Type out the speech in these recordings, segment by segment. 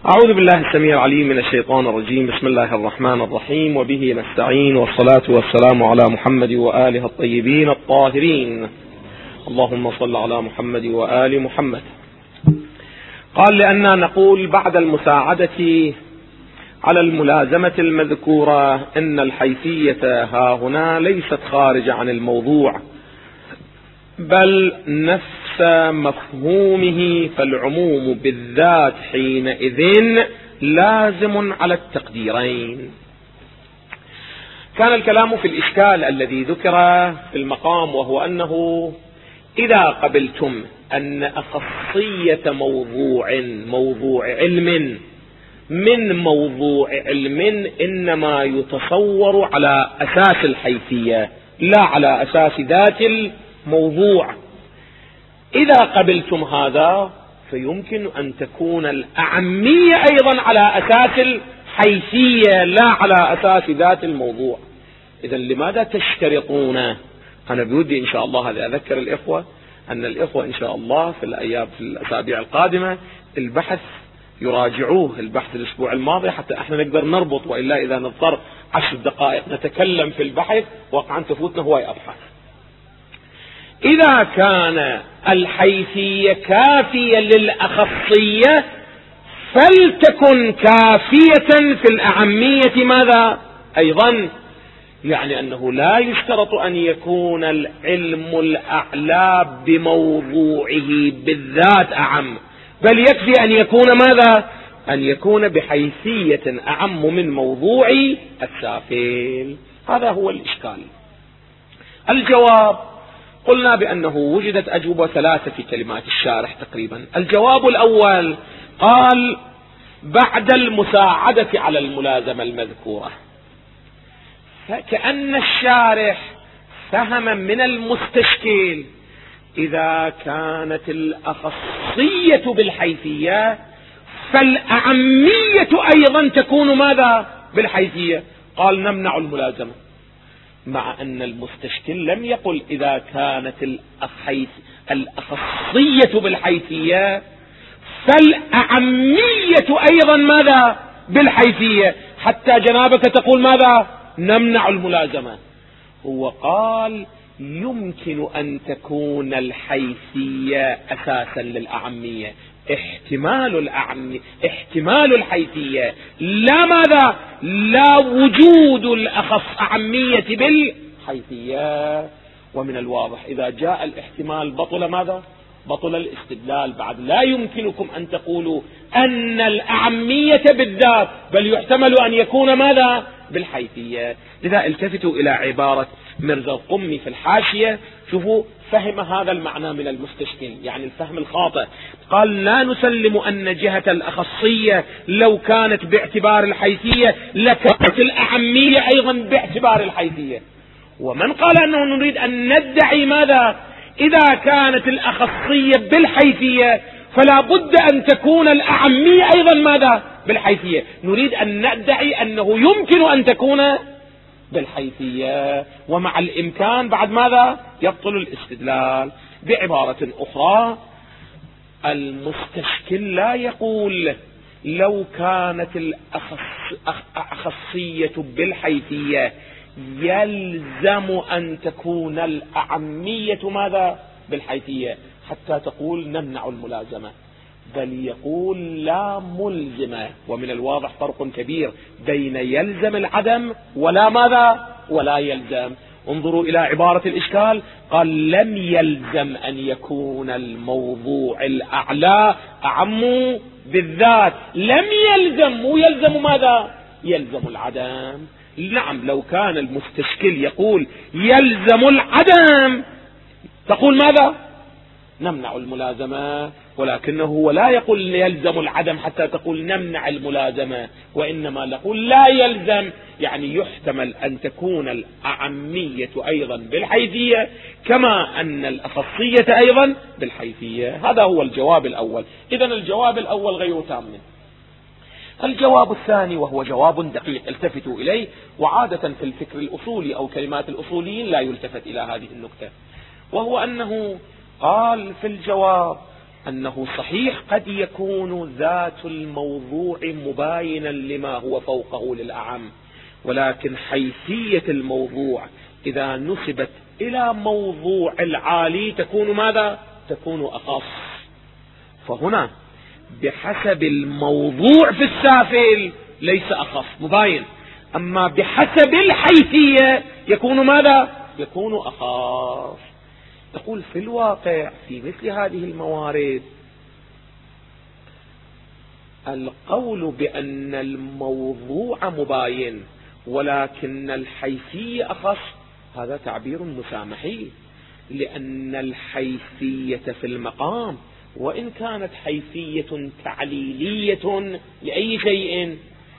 أعوذ بالله السميع العليم من الشيطان الرجيم. بسم الله الرحمن الرحيم، وبه نستعين، والصلاة والسلام على محمد وآله الطيبين الطاهرين. اللهم صل على محمد وآل محمد. قال: لأننا نقول بعد المساعدة على الملازمة المذكورة إن الحيثية ها هنا ليست خارجة عن الموضوع، بل نفس مفهومه، فالعموم بالذات حينئذ لازم على التقديرين. كان الكلام في الإشكال الذي ذكر في المقام، وهو أنه إذا قبلتم أن أخصية موضوع علم من موضوع علم إنما يتصور على أساس الحيثية لا على أساس ذات الموضوع، إذا قبلتم هذا فيمكن أن تكون الأعمية أيضا على أساس الحيثية لا على أساس ذات الموضوع. إذن لماذا تشترطون؟ أنا بودي إن شاء الله هذا أذكر الإخوة أن الإخوة إن شاء الله في الأسابيع القادمة البحث يراجعوه، البحث الأسبوع الماضي، حتى احنا نقدر نربط، وإلا إذا نضطر 10 دقائق نتكلم في البحث وقعا تفوتنا هواي أبحاث. إذا كان الحيثية كافية للأخصية فلتكن كافية في الأعمية ماذا أيضا؟ يعني أنه لا يشترط أن يكون العلم الأعلى بموضوعه بالذات أعم، بل يكفي أن يكون ماذا؟ أن يكون بحيثية أعم من موضوع السافل. هذا هو الإشكال. الجواب: قلنا بأنه وجدت أجوبة 3 في كلمات الشارح تقريبا. الجواب الأول قال: بعد المساعدة على الملازمة المذكورة. فكأن الشارح فهم من المستشكل إذا كانت الأخصية بالحيثية فالأعمية أيضا تكون ماذا؟ بالحيثية. قال: نمنع الملازمة، مع أن المستشكل لم يقل إذا كانت الأخصية بالحيثية فالأعمية أيضا ماذا؟ بالحيثية، حتى جنابك تقول ماذا؟ نمنع الملازمة. هو قال: يمكن أن تكون الحيثية أساسا للأعمية، احتمال الحيثية، لا ماذا؟ لا وجود أعمية بالحيثية. ومن الواضح إذا جاء الاحتمال بطل ماذا؟ بطل الاستدلال. بعد لا يمكنكم أن تقولوا أن الأعمية بالذات، بل يحتمل أن يكون ماذا؟ بالحيثية. لذا التفتوا إلى عبارة مرزا القمي في الحاشية، شوفوا فهم هذا المعنى من المستشكل، يعني الفهم الخاطئ. قال: لا نسلم أن جهة الأخصية لو كانت باعتبار الحيثية لكانت الأعمية أيضا باعتبار الحيثية. ومن قال أنه نريد أن ندعي ماذا؟ إذا كانت الأخصية بالحيثية فلا بد أن تكون الأعمية أيضا ماذا؟ بالحيثية. نريد أن ندعي أنه يمكن أن تكون بالحيثية، ومع الإمكان بعد ماذا؟ يبطل الاستدلال. بعبارة أخرى، المستشكل لا يقول لو كانت الأخصية بالحيثية يلزم أن تكون الأعمية ماذا؟ بالحيثية، حتى تقول نمنع الملازمة، بل يقول لا ملزمة. ومن الواضح فرق كبير بين يلزم العدم ولا ماذا؟ ولا يلزم. انظروا إلى عبارة الإشكال. قال: لم يلزم أن يكون الموضوع الأعلى أعم بالذات. لم يلزم، مو يلزم ماذا؟ يلزم العدم. نعم، لو كان المستشكل يقول يلزم العدم تقول ماذا؟ نمنع الملازمة، ولكنه هو لا يقول يلزم العدم حتى تقول نمنع الملازمة، وإنما نقول لا يلزم، يعني يحتمل أن تكون الأعمية أيضا بالحيثية كما أن الأخصية أيضا بالحيثية. هذا هو الجواب الأول. إذن الجواب الأول غير تام. الجواب الثاني وهو جواب دقيق التفتوا إليه، وعادة في الفكر الأصولي أو كلمات الأصوليين لا يلتفت إلى هذه النقطة، وهو أنه قال في الجواب: أنه صحيح قد يكون ذات الموضوع مباينا لما هو فوقه للأعم، ولكن حيثية الموضوع إذا نسبت إلى موضوع العالي تكون ماذا؟ تكون أخص. فهنا بحسب الموضوع في السافل ليس أخص مباين، أما بحسب الحيثية يكون ماذا؟ يكون أخص. يقول في الواقع في مثل هذه الموارد القول بأن الموضوع مباين ولكن الحيثية أخص هذا تعبير مسامحي، لأن الحيثية في المقام وإن كانت حيثية تعليلية لأي شيء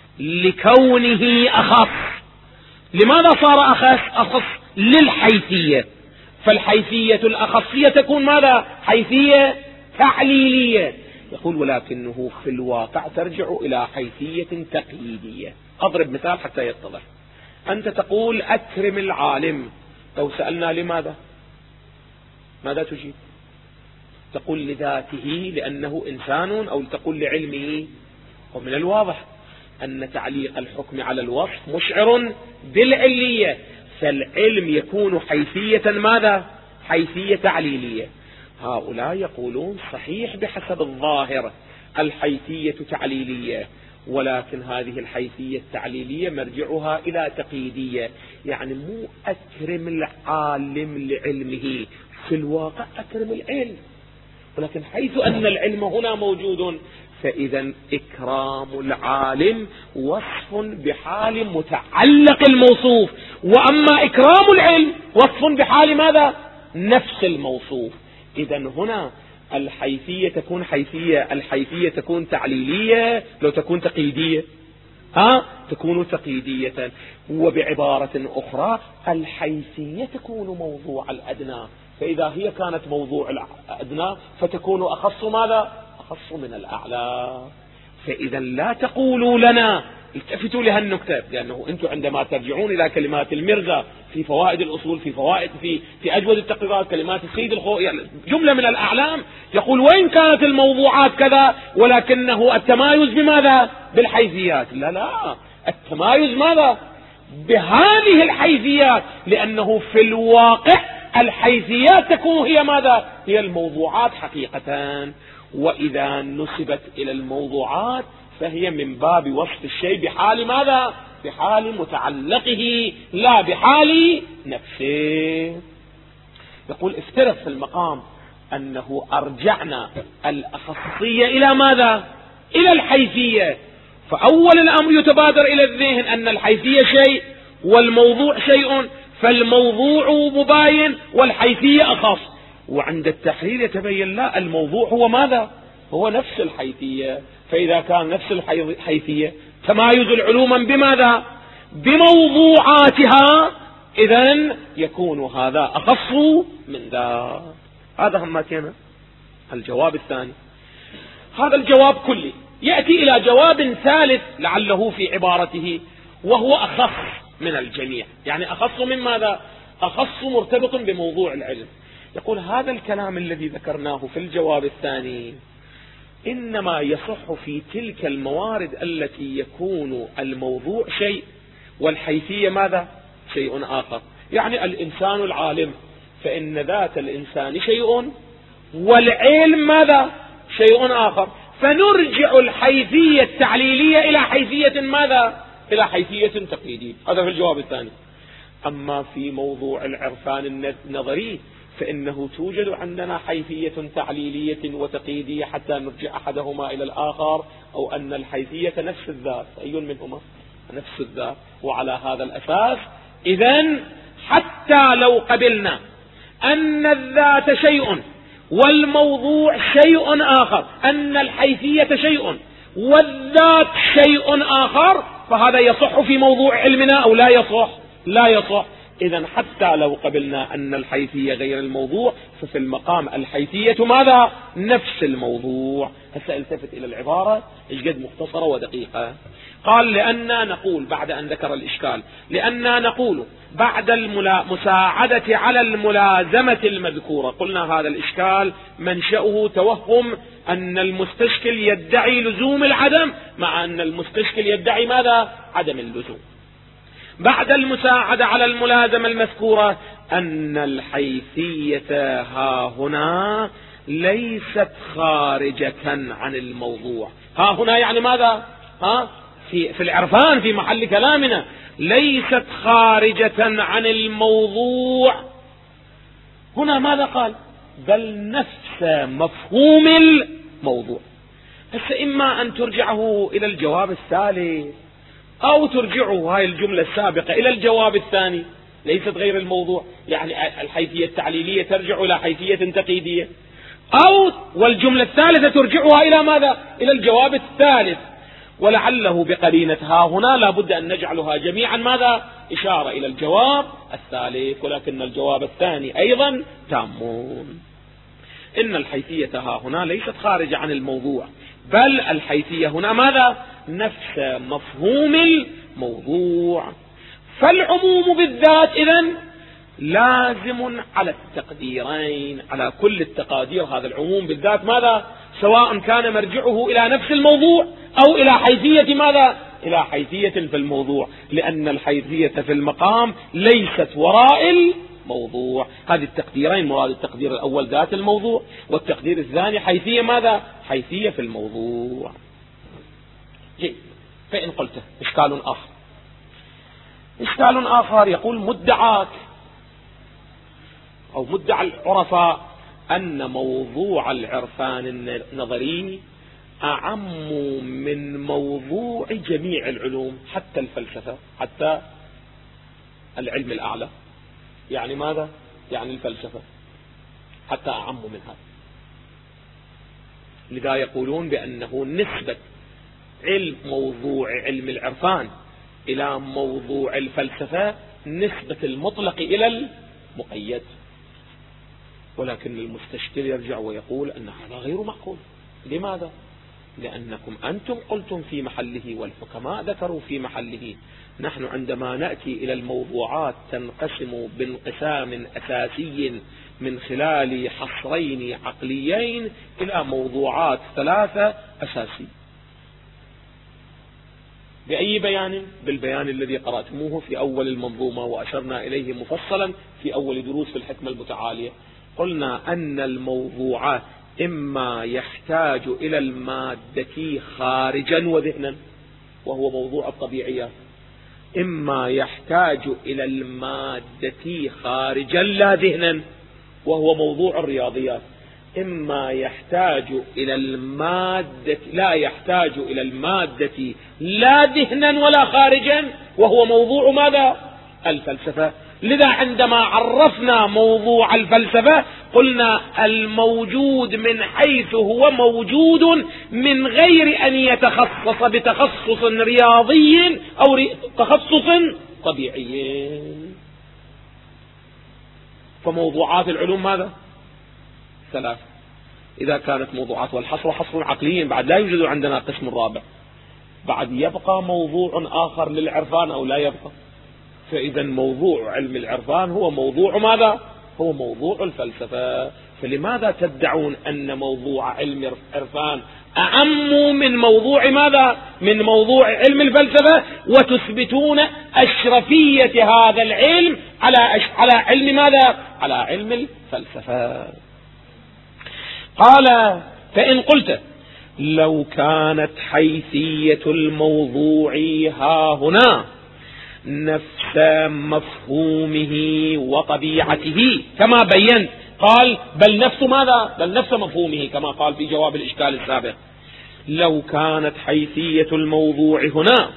لكونه أخص. لماذا صار أخص؟ للحيثية، فالحيثية الأخصية تكون ماذا؟ حيثية تعليلية. يقول ولكنه في الواقع ترجع إلى حيثية تقييدية. أضرب مثال حتى يتضح. أنت تقول أكرم العالم، لو سألنا لماذا ماذا تجيب؟ تقول لذاته لأنه إنسان، أو تقول لعلمه. ومن الواضح أن تعليق الحكم على الوصف مشعر بالعلية، فالعلم يكون حيثية ماذا؟ حيثية تعليلية. هؤلاء يقولون صحيح بحسب الظاهر الحيثية تعليلية، ولكن هذه الحيثية التعليلية مرجعها إلى تقييدية، يعني مو أكرم العالم لعلمه، في الواقع أكرم العلم، ولكن حيث أن العلم هنا موجود فإذا إكرام العالم وصف بحال متعلق الموصوف، وأما إكرام العلم وصف بحال ماذا؟ نفس الموصوف. إذا هنا الحيثية تكون الحيثية تكون تعليلية لو تكون تقييدية، تكون تقييدية. وبعبارة أخرى الحيثية تكون موضوع الأدنى، فإذا هي كانت موضوع الأدنى فتكون أخص ماذا؟ أخص من الأعلى. فإذا لا تقولوا لنا، التفتوا لهالنكتة، لأنه أنتم عندما ترجعون إلى كلمات المرزا في فوائد الأصول، في أجود التقريرات، كلمات السيد الخوئي، يعني جملة من الأعلام، يقول وإن كانت الموضوعات كذا ولكنه التمايز بماذا؟ بالحيثيات. لا، التمايز ماذا؟ بهذه الحيثيات، لأنه في الواقع الحيثيات تكون هي ماذا؟ هي الموضوعات حقيقة. وإذا نسبت إلى الموضوعات فهي من باب وصف الشيء بحال ماذا؟ بحال متعلقه لا بحال نفسه. يقول افترض في المقام أنه أرجعنا الأخصية إلى ماذا؟ إلى الحيثية، فأول الأمر يتبادر إلى الذهن أن الحيثية شيء والموضوع شيء، فالموضوع مباين والحيثية أخص. وعند التحرير يتبين لا، الموضوع هو ماذا؟ هو نفس الحيثية. فإذا كان نفس الحيثية تمايز العلوم بماذا؟ بموضوعاتها، إذن يكون هذا أخص من ذا. هذا همتنا. الجواب الثاني، هذا الجواب كلي يأتي إلى جواب ثالث لعله في عبارته، وهو أخص من الجميع. يعني أخص من ماذا؟ أخص مرتبط بموضوع العلم. يقول هذا الكلام الذي ذكرناه في الجواب الثاني إنما يصح في تلك الموارد التي يكون الموضوع شيء والحيثية ماذا؟ شيء آخر. يعني الإنسان العالم، فإن ذات الإنسان شيء والعلم ماذا؟ شيء آخر، فنرجع الحيثية التعليلية إلى حيثية ماذا؟ إلى حيثية تقييدية. هذا في الجواب الثاني. أما في موضوع العرفان النظري فإنه توجد عندنا حيثية تعليلية وتقييدية حتى نرجع أحدهما إلى الآخر، أو أن الحيثية نفس الذات، أي منهما؟ نفس الذات. وعلى هذا الأساس إذن حتى لو قبلنا أن الذات شيء والموضوع شيء آخر، أن الحيثية شيء والذات شيء آخر، فهذا يصح في موضوع علمنا أو لا يصح؟ لا يصح. إذن حتى لو قبلنا أن الحيثية غير الموضوع ففي المقام الحيثية ماذا؟ نفس الموضوع. هسه التفت إلى العبارة ايش قد مختصرة ودقيقة. قال لأننا نقول بعد أن ذكر الإشكال، لأننا نقول بعد المساعدة على الملازمة المذكورة. قلنا هذا الإشكال منشأه توهم أن المستشكل يدعي لزوم العدم، مع أن المستشكل يدعي ماذا؟ عدم اللزوم. بعد المساعدة على الملازمة المذكورة أن الحيثية ها هنا ليست خارجة عن الموضوع. ها هنا يعني ماذا؟ في العرفان في محل كلامنا، ليست خارجة عن الموضوع. هنا ماذا قال؟ بل نفس مفهوم الموضوع. هسه إما أن ترجعه إلى الجواب الثالث أو ترجعه هاي الجملة السابقة إلى الجواب الثاني، ليست غير الموضوع. يعني الحيثية التعليلية ترجع إلى حيثية تقييدية، أو والجملة الثالثة ترجعها إلى ماذا؟ إلى الجواب الثالث. ولعله بقرينة ها هنا لا بد أن نجعلها جميعا ماذا؟ إشارة إلى الجواب الثالث، ولكن الجواب الثاني أيضا تامون. إن الحيثية ها هنا ليست خارجة عن الموضوع، بل الحيثية هنا ماذا؟ نفس مفهوم الموضوع. فالعموم بالذات إذن لازم على التقديرين، على كل التقادير. هذا العموم بالذات ماذا؟ سواء كان مرجعه إلى نفس الموضوع أو إلى حيثية ماذا؟ إلى حيثية في الموضوع، لأن الحيثية في المقام ليست وراء الموضوع. هذه التقديرين، مراد التقدير الأول ذات الموضوع، والتقدير الثاني حيثية ماذا؟ حيثية في الموضوع. جيد. فإن قلت إشكال آخر، إشكال آخر يقول مدعاك أو مدعى العرفاء أن موضوع العرفان النظري أعم من موضوع جميع العلوم، حتى الفلسفة، حتى العلم الأعلى. يعني ماذا؟ يعني الفلسفة حتى أعم من هذا. لذا يقولون بأنه نسبة موضوع علم العرفان إلى موضوع الفلسفة نسبة المطلق إلى المقيد. ولكن المستشكل يرجع ويقول أن هذا غير معقول. لماذا؟ لأنكم أنتم قلتم في محله والحكماء ذكروا في محله. نحن عندما نأتي إلى الموضوعات تنقسم بانقسام أساسي من خلال حصرين عقليين إلى موضوعات ثلاثة أساسية. بأي بيان؟ بالبيان الذي قرأتموه في أول المنظومة وأشرنا إليه مفصلا في أول دروس في الحكمة المتعالية. قلنا أن الموضوعات إما يحتاج إلى المادة خارجا وذهنا وهو موضوع الطبيعيات، إما يحتاج إلى المادة خارجا لا ذهنا وهو موضوع الرياضيات، إما يحتاج إلى المادة لا يحتاج إلى المادة لا ذهنا ولا خارجا وهو موضوع ماذا؟ الفلسفة. لذا عندما عرفنا موضوع الفلسفة قلنا الموجود من حيث هو موجود من غير أن يتخصص بتخصص رياضي أو تخصص طبيعي. فموضوعات العلوم ماذا؟ ثلاث. إذا كانت موضوعات والحصر حصر عقلي بعد لا يوجد عندنا قسم رابع، بعد يبقى موضوع آخر للعرفان أو لا يبقى. فإذا موضوع علم العرفان هو موضوع ماذا؟ هو موضوع الفلسفة. فلماذا تدعون أن موضوع علم العرفان أعم من موضوع ماذا؟ من موضوع علم الفلسفة، وتثبتون أشرفية هذا العلم على علم ماذا؟ على علم الفلسفة. قال فإن قلت لو كانت حيثية الموضوع ها هنا نفس مفهومه وطبيعته كما بينت، قال بل نفس ماذا؟ بل نفس مفهومه كما قال في جواب الإشكال السابق. لو كانت حيثية الموضوع هنا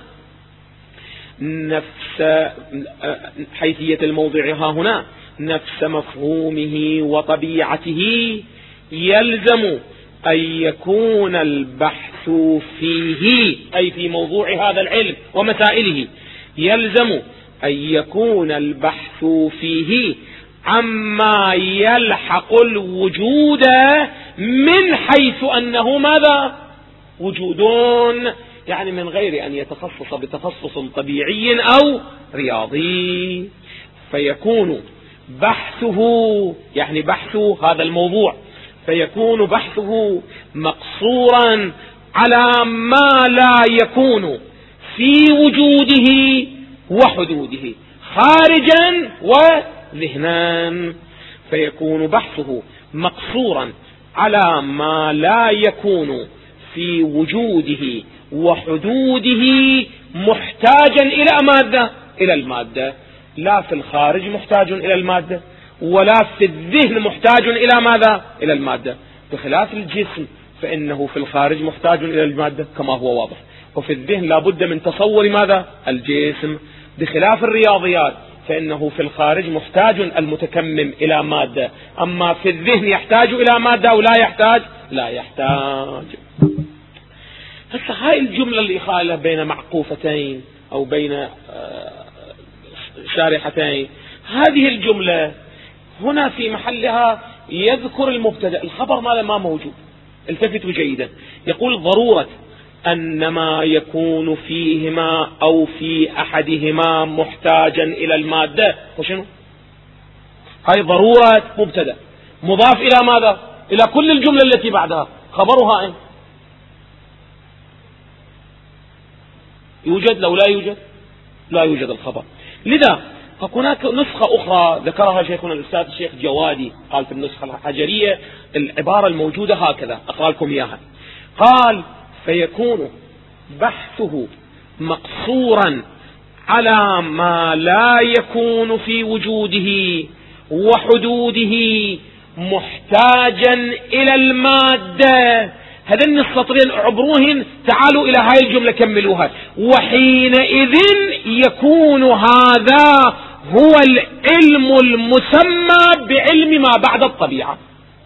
نفس حيثية الموضوع ها هنا نفس مفهومه وطبيعته يلزم أن يكون البحث فيه أي في موضوع هذا العلم ومسائله، يلزم أن يكون البحث فيه عما يلحق الوجود من حيث أنه ماذا؟ وجود. يعني من غير أن يتخصص بتخصص طبيعي أو رياضي، فيكون بحثه، يعني بحث هذا الموضوع، فيكون بحثه مقصورا على ما لا يكون في وجوده وحدوده خارجا وذهنا. فيكون بحثه مقصورا على ما لا يكون في وجوده وحدوده محتاجا إلى مادة، إلى المادة، لا في الخارج محتاج إلى المادة، ولا في الذهن محتاج إلى ماذا؟ إلى المادة. بخلاف الجسم فإنه في الخارج محتاج إلى المادة كما هو واضح، وفي الذهن لا بد من تصور ماذا؟ الجسم. بخلاف الرياضيات فإنه في الخارج محتاج المتكمم إلى مادة، أما في الذهن يحتاج إلى مادة أو لا يحتاج؟ لا يحتاج. هسه هاي الجملة اللي قالها بين معقوفتين أو بين شارحتين، هذه الجملة هنا في محلها يذكر المبتدأ، الخبر ماذا ما موجود. التفتوا جيدا، يقول ضرورة أن ما يكون فيهما أو في أحدهما محتاجا إلى المادة، وشنو هاي؟ ضرورة مبتدأ مضاف إلى ماذا؟ إلى كل الجملة التي بعدها، خبرها أين؟ يوجد لو لا يوجد؟ لا يوجد الخبر. لذا هناك نسخة أخرى ذكرها شيخنا الأستاذ الشيخ جوادي، قال في النسخة الحجرية العبارة الموجودة هكذا، أقرأ لكم إياها. قال: فيكون بحثه مقصورا على ما لا يكون في وجوده وحدوده محتاجا إلى المادة. هذين السطرين اعبروهن، تعالوا إلى هاي الجملة كملوها. وحينئذ يكون هذا هو العلم المسمى بعلم ما بعد الطبيعة.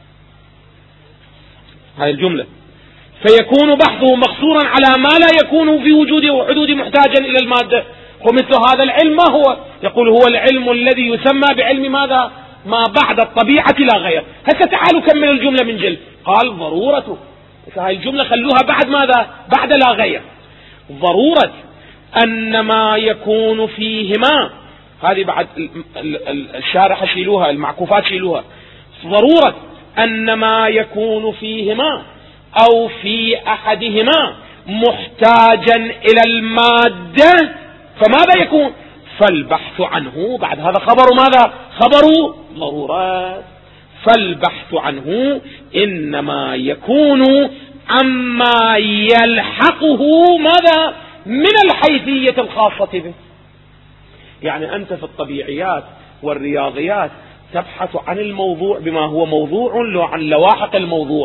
هاي الجملة، فيكون بحثه مقصورا على ما لا يكون في وجوده وحدوده محتاجا إلى المادة. ومثل هذا العلم ما هو؟ يقول هو العلم الذي يسمى بعلم ماذا؟ ما بعد الطبيعة لا غير. هسه تعالوا كمل الجملة من جل. قال: ضرورته، هاي الجملة خلوها بعد ماذا؟ بعد لا غير. ضرورة أن ما يكون فيهما، هذه بعد الشارحة شيلوها، المعكوفات شيلوها. ضرورة أن ما يكون فيهما أو في أحدهما محتاجا إلى المادة، فماذا يكون؟ فالبحث عنه، بعد هذا خبر ماذا؟ خبر ضرورات. فالبحث عنه إنما يكون عما يلحقه ماذا؟ من الحيثية الخاصة به. يعني أنت في الطبيعيات والرياضيات تبحث عن الموضوع بما هو موضوع عن لواحق الموضوع.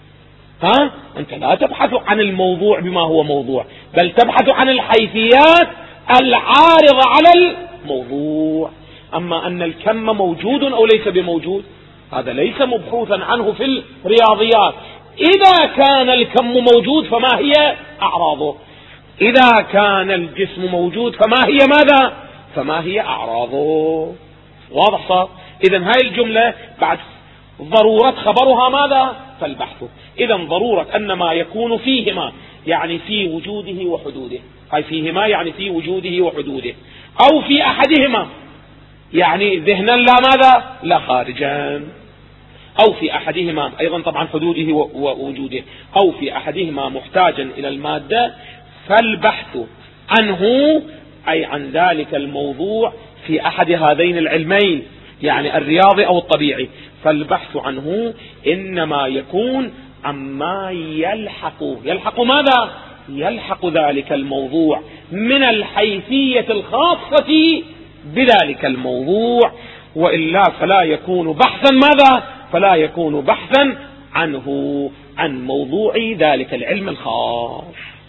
أنت لا تبحث عن الموضوع بما هو موضوع، بل تبحث عن الحيثيات العارضة على الموضوع. أما أن الكم موجود أو ليس بموجود، هذا ليس مبحوثا عنه في الرياضيات. إذا كان الكم موجود فما هي أعراضه؟ إذا كان الجسم موجود فما هي ماذا؟ فما هي أعراضه؟ واضح صار؟ إذن هاي الجملة بعد ضرورة خبرها ماذا؟ فالبحث. إذن ضرورة أن ما يكون فيهما يعني في وجوده وحدوده، هاي فيهما يعني في وجوده وحدوده، أو في أحدهما يعني ذهنا لا ماذا؟ لا خارجا، أو في أحدهما أيضا طبعا حدوده ووجوده، أو في أحدهما محتاجا إلى المادة. فالبحث عنه أي عن ذلك الموضوع في أحد هذين العلمين، يعني الرياضي أو الطبيعي. فالبحث عنه إنما يكون عما يلحق ماذا؟ يلحق ذلك الموضوع من الحيثية الخاصة بذلك الموضوع، وإلا فلا يكون بحثا ماذا؟ فلا يكون بحثا عنه، عن موضوع ذلك العلم الخاص.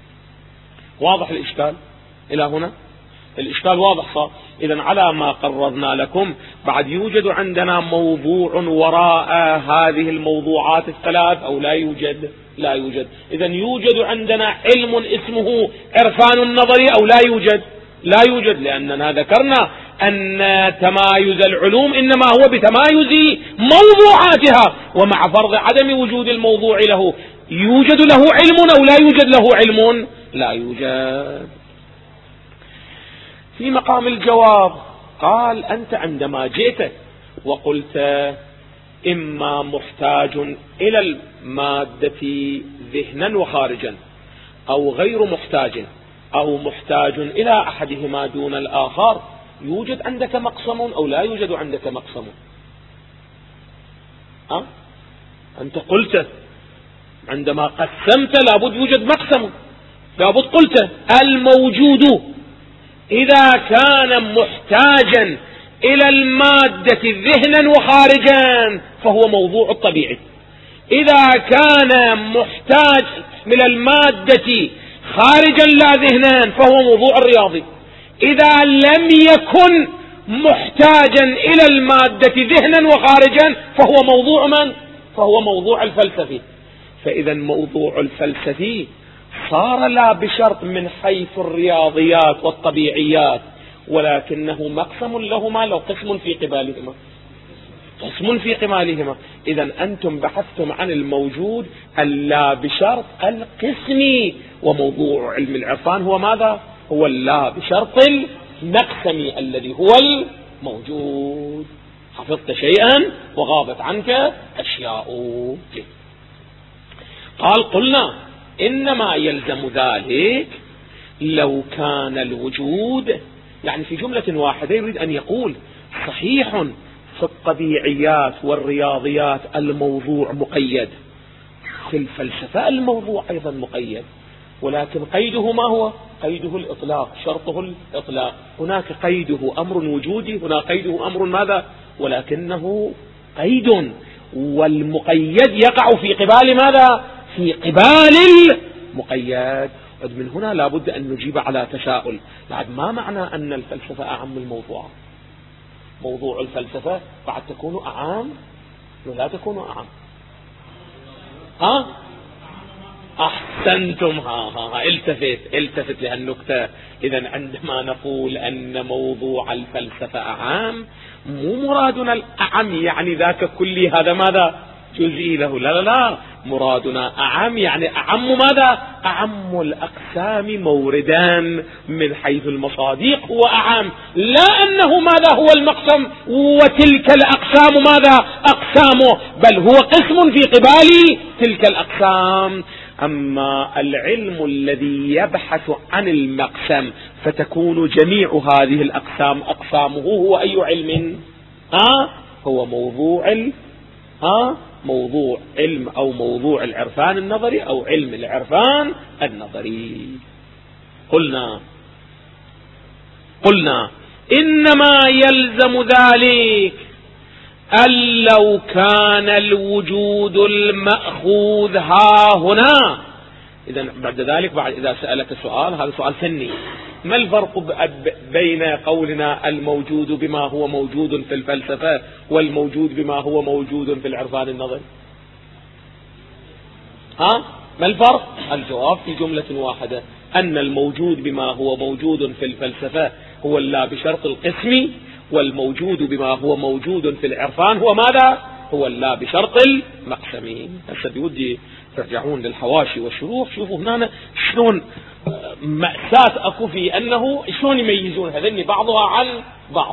واضح الإشكال إلى هنا؟ الإشكال واضح صار. إذن على ما قررنا لكم بعد يوجد عندنا موضوع وراء هذه الموضوعات الثلاث أو لا يوجد؟ لا يوجد. إذن يوجد عندنا علم اسمه عرفان النظري أو لا يوجد؟ لا يوجد، لأننا ذكرنا أن تمايز العلوم إنما هو بتمايز موضوعاتها، ومع فرض عدم وجود الموضوع له يوجد له علم أو لا يوجد له علم؟ لا يوجد. في مقام الجواب قال أنت عندما جئت وقلت إما محتاج إلى المادة ذهنا وخارجا، أو غير محتاج، أو محتاج إلى أحدهما دون الآخر، يوجد عندك مقسم أو لا يوجد عندك مقسم؟ أنت قلت عندما قسمت لابد يوجد مقسم، لابد قلت الموجود إذا كان محتاجا إلى المادة ذهنا وخارجا فهو موضوع الطبيعي، إذا كان محتاج من المادة خارجا لا ذهنا فهو موضوع الرياضي، إذا لم يكن محتاجا إلى المادة ذهنا وخارجا فهو موضوع من؟ فهو موضوع الفلسفي. فإذا موضوع الفلسفي صار لا بشرط من حيث الرياضيات والطبيعيات، ولكنه مقسم لهما لو قسم في قبالهما، قسم في قبالهما. إذا أنتم بحثتم عن الموجود اللا بشرط القسمي، وموضوع علم العرفان هو ماذا؟ هو اللا بشرط المقسمي الذي هو الموجود. حفظت شيئا وغابت عنك أشياء. قال قلنا إنما يلزم ذلك لو كان الوجود، يعني في جملة واحدة يريد أن يقول صحيح في الطبيعيات والرياضيات الموضوع مقيد، في الفلسفة الموضوع أيضا مقيد، ولكن قيده ما هو؟ قيده الإطلاق، شرطه الإطلاق. هناك قيده أمر وجودي، هنا قيده أمر ماذا؟ ولكنه قيد، والمقيد يقع في قبال ماذا؟ في قبال المقيد. من هنا لابد أن نجيب على تساؤل، بعد ما معنى أن الفلسفة أعم الموضوعات؟ موضوع الفلسفة بعد تكون أعام ولا تكون أعام؟ أحسنتم. التفت لهالنكتة. إذا عندما نقول أن موضوع الفلسفة أعام، مو مرادنا الأعم يعني ذاك كلي، هذا ماذا؟ جزئي له، لا لا لا، مرادنا أعم يعني أعم ماذا؟ أعم الأقسام موردا من حيث المصادق هو أعم، لا أنه ماذا هو المقسم وتلك الأقسام ماذا؟ أقسامه، بل هو قسم في قبال تلك الأقسام. أما العلم الذي يبحث عن المقسم فتكون جميع هذه الأقسام أقسامه هو أي علم؟ هو موضوع علم أو موضوع العرفان النظري أو علم العرفان النظري. قلنا إنما يلزم ذلك أن لو كان الوجود المأخوذ ها هنا. إذا بعد ذلك، بعد إذا سألك سؤال، هذا سؤال فني، ما الفرق بين قولنا الموجود بما هو موجود في الفلسفة والموجود بما هو موجود في العرفان النظري؟ ما الفرق؟ الجواب في جملة واحدة، أن الموجود بما هو موجود في الفلسفة هو اللا بشرط القسم، والموجود بما هو موجود في العرفان هو ماذا؟ هو اللا بشرط المقسم. هسه بودي ترجعون للحواشي والشروح، شوفوا هنا شلون مأساة أكو في أنه شلون يميزون هذين بعضها عن بعض.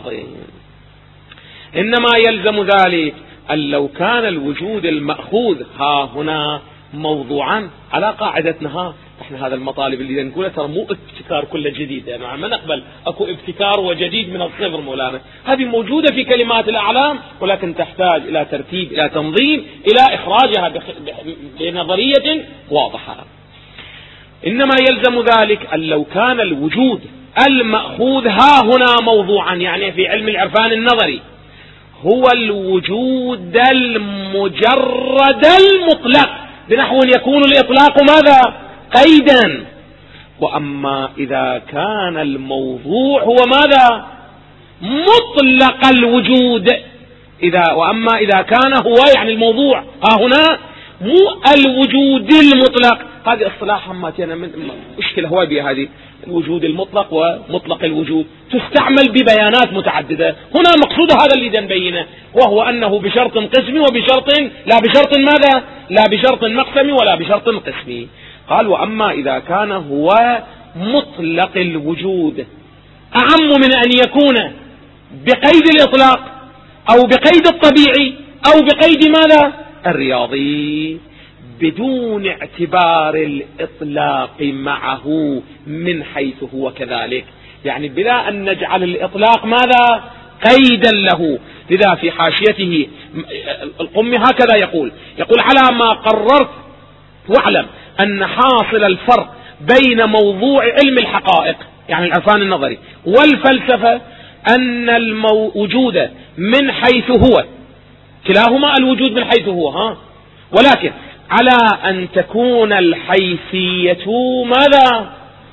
إنما يلزم ذلك أن لو كان الوجود المأخوذ ها هنا موضوعا على قاعدتنا، احنا هذا المطالب اللي نقولها ترى مو ابتكار كله جديد، يعني ما نقبل اكو ابتكار وجديد من الصفر مولانا، هذه موجودة في كلمات الأعلام ولكن تحتاج إلى ترتيب، إلى تنظيم، إلى إخراجها بنظرية واضحة. إنما يلزم ذلك أن لو كان الوجود المأخوذ ها هنا موضوعا، يعني في علم العرفان النظري، هو الوجود المجرد المطلق، بنحو يكون الإطلاق ماذا؟ قيدا. وأما إذا كان الموضوع هو ماذا؟ مطلق الوجود. وأما إذا كان هو يعني الموضوع ها هنا مو الوجود المطلق، هذه اصطلاح هماتنا من مشكلة هواي بها، هذه الوجود المطلق ومطلق الوجود تستعمل ببيانات متعددة. هنا مقصود هذا اللي نبينه، وهو أنه بشرط قسمي وبشرط لا بشرط ماذا؟ لا بشرط مقسمي ولا بشرط قسمي. قال وأما إذا كان هو مطلق الوجود أعم من أن يكون بقيد الإطلاق أو بقيد الطبيعي أو بقيد ماذا الرياضي، بدون اعتبار الإطلاق معه من حيث هو كذلك، يعني بلا أن نجعل الإطلاق ماذا قيدا له. لذا في حاشيته القمي هكذا يقول على ما قررت واعلم أن حاصل الفرق بين موضوع علم الحقائق يعني العرفان النظري والفلسفة أن الوجود من حيث هو، كلاهما الوجود من حيث هو ولكن على أن تكون الحيثية ماذا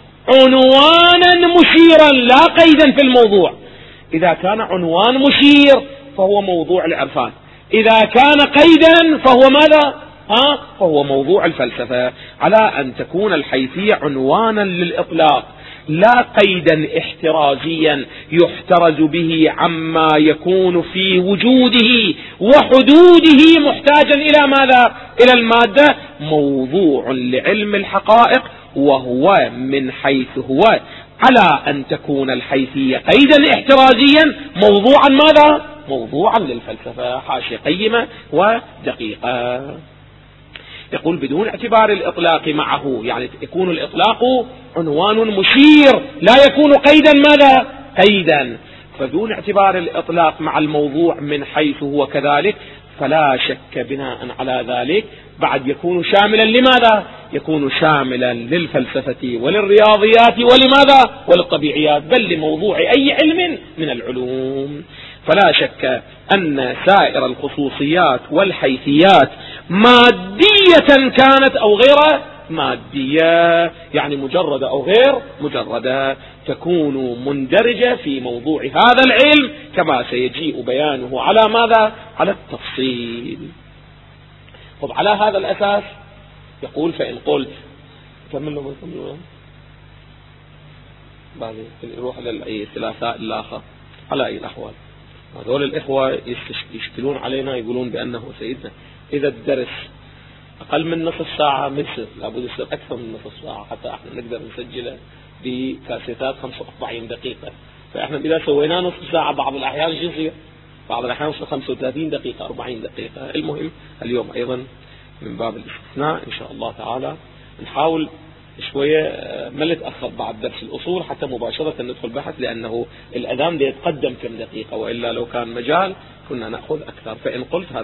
عنوانا مشيرا لا قيدا في الموضوع. إذا كان عنوان مشير فهو موضوع العرفان، إذا كان قيدا فهو ماذا فهو موضوع الفلسفة. على أن تكون الحيثية عنوانا للإطلاق لا قيدا احترازيا يحترز به عما يكون في وجوده وحدوده محتاجا إلى ماذا إلى المادة، موضوع لعلم الحقائق وهو من حيث هو. على أن تكون الحيثية قيدا احترازيا موضوعا ماذا موضوعا للفلسفة. حاشية قيمة ودقيقة. يقول بدون اعتبار الإطلاق معه، يعني يكون الإطلاق عنوان مشير لا يكون قيدا ماذا قيدا، فدون اعتبار الإطلاق مع الموضوع من حيث هو كذلك فلا شك بناء على ذلك بعد يكون شاملا لماذا يكون شاملا للفلسفة وللرياضيات ولماذا وللطبيعيات، بل لموضوع أي علم من العلوم. فلا شك أن سائر الخصوصيات والحيثيات مادية كانت أو غير مادية، يعني مجردة أو غير مجردة، تكون مندرجة في موضوع هذا العلم كما سيجيء بيانه على ماذا على التفصيل. طب على هذا الأساس يقول فإن قلت كملوا بعد نروح للثلاثاء الآخر. على أي الأحوال هذول الإخوة يشكلون علينا يقولون بأنه سيدنا إذا الدرس أقل من نصف ساعة مثل لابد يصير أكثر من نصف ساعة حتى احنا نقدر نسجله بكاسيتات 45 دقيقة، فاحنا إذا سوينا نصف ساعة بعض الأحيان شو يصير؟ بعض الأحيان 35 دقيقة 40 دقيقة. المهم اليوم أيضا من باب الاستثناء إن شاء الله تعالى نحاول شوية ما نتأخر بعد درس الأصول حتى مباشرة ندخل بحث، لأنه الأذان يتقدم كم دقيقة، وإلا لو كان مجال كنا نأخذ أكثر. فإن قلت هذا